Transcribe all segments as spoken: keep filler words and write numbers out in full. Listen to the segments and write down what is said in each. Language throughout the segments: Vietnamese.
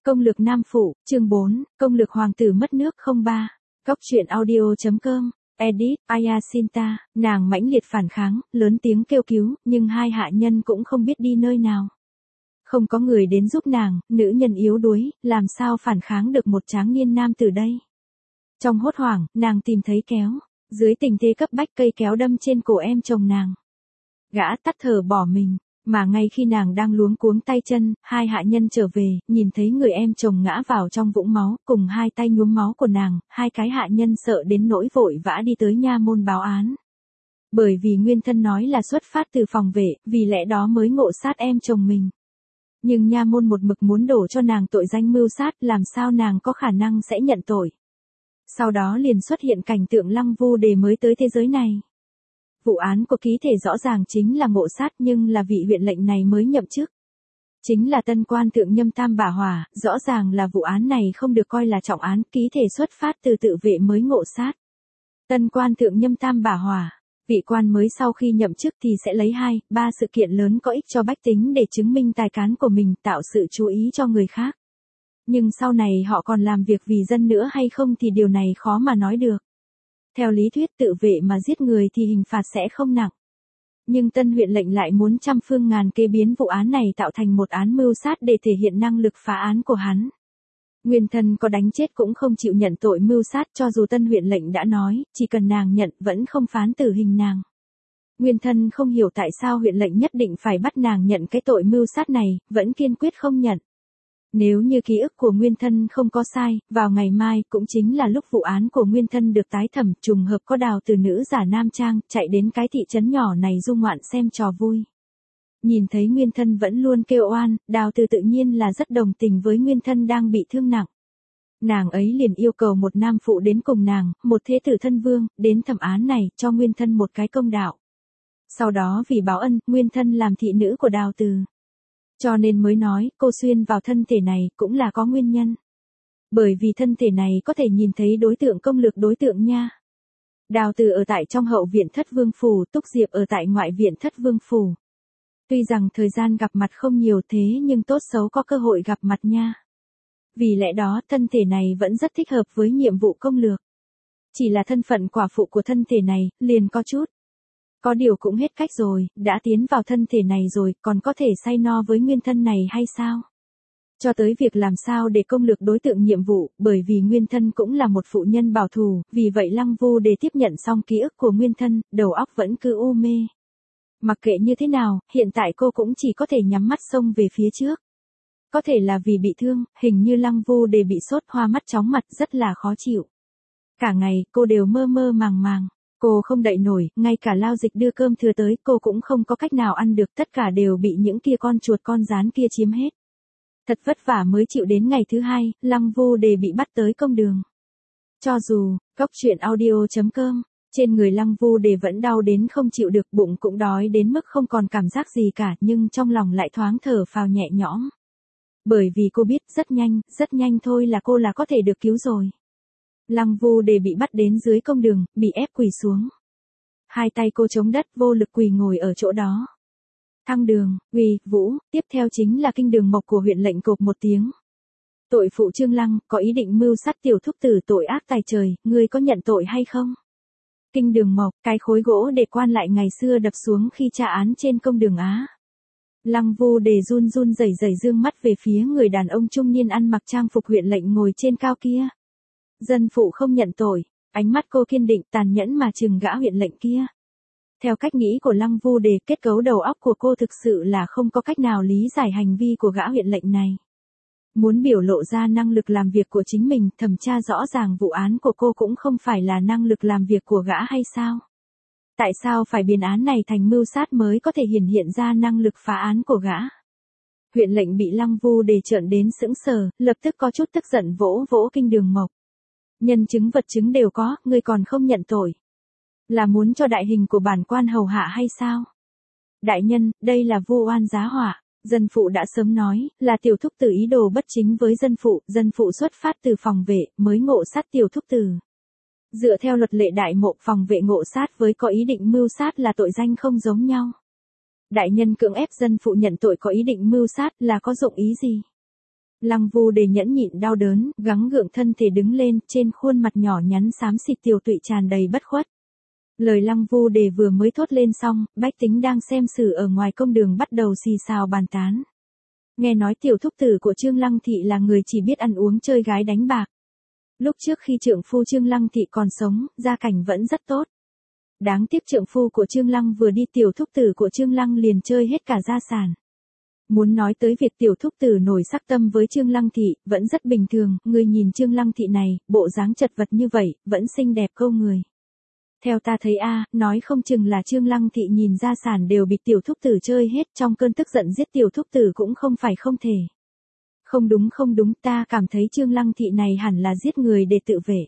Công lược nam phụ, chương bốn, công lược hoàng tử mất nước không ba. Góc truyện audio.com, edit, Ayasinta, nàng mãnh liệt phản kháng, lớn tiếng kêu cứu, nhưng hai hạ nhân cũng không biết đi nơi nào. Không có người đến giúp nàng, nữ nhân yếu đuối, làm sao phản kháng được một tráng niên nam tử đây. Trong hốt hoảng, nàng tìm thấy kéo, dưới tình thế cấp bách cây kéo đâm trên cổ em chồng nàng. Gã tắt thở bỏ mình. Mà ngay khi nàng đang luống cuống tay chân, hai hạ nhân trở về, nhìn thấy người em chồng ngã vào trong vũng máu, cùng hai tay nhuốm máu của nàng, hai cái hạ nhân sợ đến nỗi vội vã đi tới nha môn báo án. Bởi vì nguyên thân nói là xuất phát từ phòng vệ, vì lẽ đó mới ngộ sát em chồng mình. Nhưng nha môn một mực muốn đổ cho nàng tội danh mưu sát, làm sao nàng có khả năng sẽ nhận tội. Sau đó liền xuất hiện cảnh tượng Lăng Vu Đề mới tới thế giới này. Vụ án của ký thể rõ ràng chính là ngộ sát nhưng là vị huyện lệnh này mới nhậm chức. Chính là tân quan thượng nhâm tam bả hỏa, rõ ràng là vụ án này không được coi là trọng án, ký thể xuất phát từ tự vệ mới ngộ sát. Tân quan thượng nhâm tam bả hỏa, vị quan mới sau khi nhậm chức thì sẽ lấy hai, ba sự kiện lớn có ích cho bách tính để chứng minh tài cán của mình, tạo sự chú ý cho người khác. Nhưng sau này họ còn làm việc vì dân nữa hay không thì điều này khó mà nói được. Theo lý thuyết tự vệ mà giết người thì hình phạt sẽ không nặng. Nhưng tân huyện lệnh lại muốn trăm phương ngàn kế biến vụ án này tạo thành một án mưu sát để thể hiện năng lực phá án của hắn. Nguyên thân có đánh chết cũng không chịu nhận tội mưu sát, cho dù tân huyện lệnh đã nói, chỉ cần nàng nhận vẫn không phán tử hình nàng. Nguyên thân không hiểu tại sao huyện lệnh nhất định phải bắt nàng nhận cái tội mưu sát này, vẫn kiên quyết không nhận. Nếu như ký ức của nguyên thân không có sai, vào ngày mai cũng chính là lúc vụ án của nguyên thân được tái thẩm, trùng hợp có Đào Từ nữ giả nam trang, chạy đến cái thị trấn nhỏ này du ngoạn xem trò vui. Nhìn thấy nguyên thân vẫn luôn kêu oan, Đào Từ tự nhiên là rất đồng tình với nguyên thân đang bị thương nặng. Nàng ấy liền yêu cầu một nam phụ đến cùng nàng, một thế tử thân vương, đến thẩm án này, cho nguyên thân một cái công đạo. Sau đó vì báo ân, nguyên thân làm thị nữ của Đào Từ. Cho nên mới nói, cô xuyên vào thân thể này, cũng là có nguyên nhân. Bởi vì thân thể này có thể nhìn thấy đối tượng công lược đối tượng nha. Đào Từ ở tại trong hậu viện Thất Vương Phủ, Túc Diệp ở tại ngoại viện Thất Vương Phủ. Tuy rằng thời gian gặp mặt không nhiều thế nhưng tốt xấu có cơ hội gặp mặt nha. Vì lẽ đó thân thể này vẫn rất thích hợp với nhiệm vụ công lược. Chỉ là thân phận quả phụ của thân thể này, liền có chút. Có điều cũng hết cách rồi, đã tiến vào thân thể này rồi, còn có thể say no với nguyên thân này hay sao? Cho tới việc làm sao để công lược đối tượng nhiệm vụ, bởi vì nguyên thân cũng là một phụ nhân bảo thủ, vì vậy Lăng Vu Đề tiếp nhận xong ký ức của nguyên thân, đầu óc vẫn cứ u mê. Mặc kệ như thế nào, hiện tại cô cũng chỉ có thể nhắm mắt xông về phía trước. Có thể là vì bị thương, hình như Lăng Vu Đề bị sốt hoa mắt chóng mặt rất là khó chịu. Cả ngày, cô đều mơ mơ màng màng. Cô không đậy nổi, ngay cả lao dịch đưa cơm thừa tới, cô cũng không có cách nào ăn được, tất cả đều bị những kia con chuột con gián kia chiếm hết. Thật vất vả mới chịu đến ngày thứ hai, Lăng Vu Đề bị bắt tới công đường. Cho dù, góc truyện audio.com, trên người Lăng Vu Đề vẫn đau đến không chịu được, bụng cũng đói đến mức không còn cảm giác gì cả, nhưng trong lòng lại thoáng thở phào nhẹ nhõm. Bởi vì cô biết rất nhanh, rất nhanh thôi là cô là có thể được cứu rồi. Lăng Vu Đề bị bắt đến dưới công đường, bị ép quỳ xuống. Hai tay cô chống đất vô lực quỳ ngồi ở chỗ đó. Thăng đường, quỳ, vũ, tiếp theo chính là kinh đường mộc của huyện lệnh cộp một tiếng. Tội phụ Trương Lăng, có ý định mưu sát tiểu thúc tử tội ác tài trời, ngươi có nhận tội hay không? Kinh đường mộc, cái khối gỗ để quan lại ngày xưa đập xuống khi tra án trên công đường Á. Lăng Vu Đề run run rẩy rẩy dương mắt về phía người đàn ông trung niên ăn mặc trang phục huyện lệnh ngồi trên cao kia. Dân phụ không nhận tội, ánh mắt cô kiên định tàn nhẫn mà trừng gã huyện lệnh kia. Theo cách nghĩ của Lăng Vu Đề, kết cấu đầu óc của cô thực sự là không có cách nào lý giải hành vi của gã huyện lệnh này. Muốn biểu lộ ra năng lực làm việc của chính mình, thẩm tra rõ ràng vụ án của cô cũng không phải là năng lực làm việc của gã hay sao? Tại sao phải biến án này thành mưu sát mới có thể hiển hiện ra năng lực phá án của gã? Huyện lệnh bị Lăng Vu Đề trợn đến sững sờ, lập tức có chút tức giận vỗ vỗ kinh đường mộc. Nhân chứng vật chứng đều có, ngươi còn không nhận tội. Là muốn cho đại hình của bản quan hầu hạ hay sao? Đại nhân, đây là vu oan giá họa. Dân phụ đã sớm nói, là tiểu thúc tử ý đồ bất chính với dân phụ, dân phụ xuất phát từ phòng vệ, mới ngộ sát tiểu thúc tử. Dựa theo luật lệ đại mộ, phòng vệ ngộ sát với có ý định mưu sát là tội danh không giống nhau. Đại nhân cưỡng ép dân phụ nhận tội có ý định mưu sát là có dụng ý gì? Lăng Vu Đề nhẫn nhịn đau đớn, gắng gượng thân thể đứng lên, trên khuôn mặt nhỏ nhắn xám xịt tiểu tụy tràn đầy bất khuất. Lời Lăng Vu Đề vừa mới thốt lên xong, bách tính đang xem xử ở ngoài công đường bắt đầu xì xào bàn tán. Nghe nói tiểu thúc tử của Trương Lăng Thị là người chỉ biết ăn uống chơi gái đánh bạc. Lúc trước khi trượng phu Trương Lăng Thị còn sống, gia cảnh vẫn rất tốt. Đáng tiếc trượng phu của Trương Lăng vừa đi, tiểu thúc tử của Trương Lăng liền chơi hết cả gia sản. Muốn nói tới việc tiểu thúc tử nổi sắc tâm với Trương Lăng Thị, vẫn rất bình thường, người nhìn Trương Lăng Thị này, bộ dáng chật vật như vậy, vẫn xinh đẹp câu người. Theo ta thấy a, nói không chừng là Trương Lăng Thị nhìn gia sản đều bị tiểu thúc tử chơi hết, trong cơn tức giận giết tiểu thúc tử cũng không phải không thể. Không đúng không đúng, ta cảm thấy Trương Lăng Thị này hẳn là giết người để tự vệ.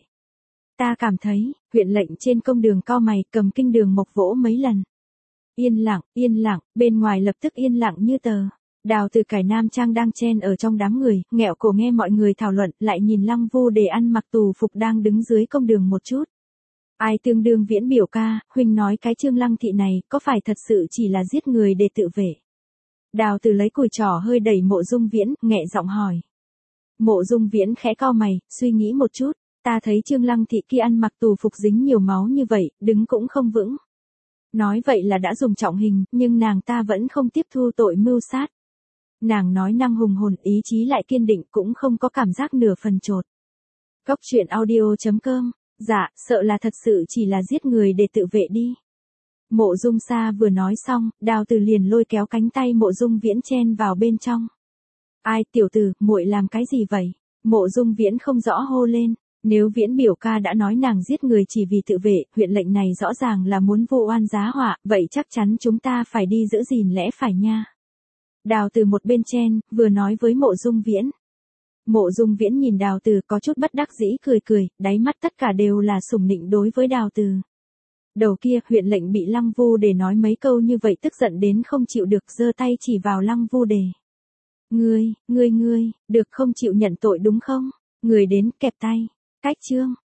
Ta cảm thấy, huyện lệnh trên công đường cau mày, cầm kinh đường mộc vỗ mấy lần. Yên lặng, yên lặng, bên ngoài lập tức yên lặng như tờ. Đào Từ cải nam trang đang chen ở trong đám người, nghẹo cổ nghe mọi người thảo luận, lại nhìn Lăng Vu Đề ăn mặc tù phục đang đứng dưới công đường một chút. Ai tương đương Viễn biểu ca, huynh nói cái Trương Lăng Thị này, có phải thật sự chỉ là giết người để tự vệ? Đào Từ lấy cùi trỏ hơi đẩy Mộ Dung Viễn, nhẹ giọng hỏi. Mộ Dung Viễn khẽ cau mày, suy nghĩ một chút, ta thấy Trương Lăng Thị kia ăn mặc tù phục dính nhiều máu như vậy, đứng cũng không vững. Nói vậy là đã dùng trọng hình, nhưng nàng ta vẫn không tiếp thu tội mưu sát. Nàng nói năng hùng hồn, ý chí lại kiên định, cũng không có cảm giác nửa phần chột. Cốc truyện audio chấm com. Dạ, sợ là thật sự chỉ là giết người để tự vệ đi. Mộ Dung Sa vừa nói xong, Đào Từ liền lôi kéo cánh tay Mộ Dung Viễn chen vào bên trong. Ai, tiểu tử, muội làm cái gì vậy? Mộ Dung Viễn không rõ hô lên. Nếu Viễn biểu ca đã nói nàng giết người chỉ vì tự vệ, huyện lệnh này rõ ràng là muốn vô oan giá họa, vậy chắc chắn chúng ta phải đi giữ gìn lẽ phải nha. Đào Từ một bên chen, vừa nói với Mộ Dung Viễn. Mộ Dung Viễn nhìn Đào Từ có chút bất đắc dĩ cười cười, đáy mắt tất cả đều là sủng nịnh đối với Đào Từ. Đầu kia, huyện lệnh bị Lăng Vu Đề nói mấy câu như vậy tức giận đến không chịu được, giơ tay chỉ vào Lăng Vu Đề. Ngươi, ngươi ngươi, được không chịu nhận tội đúng không? Người đến kẹp tay. Cách chương.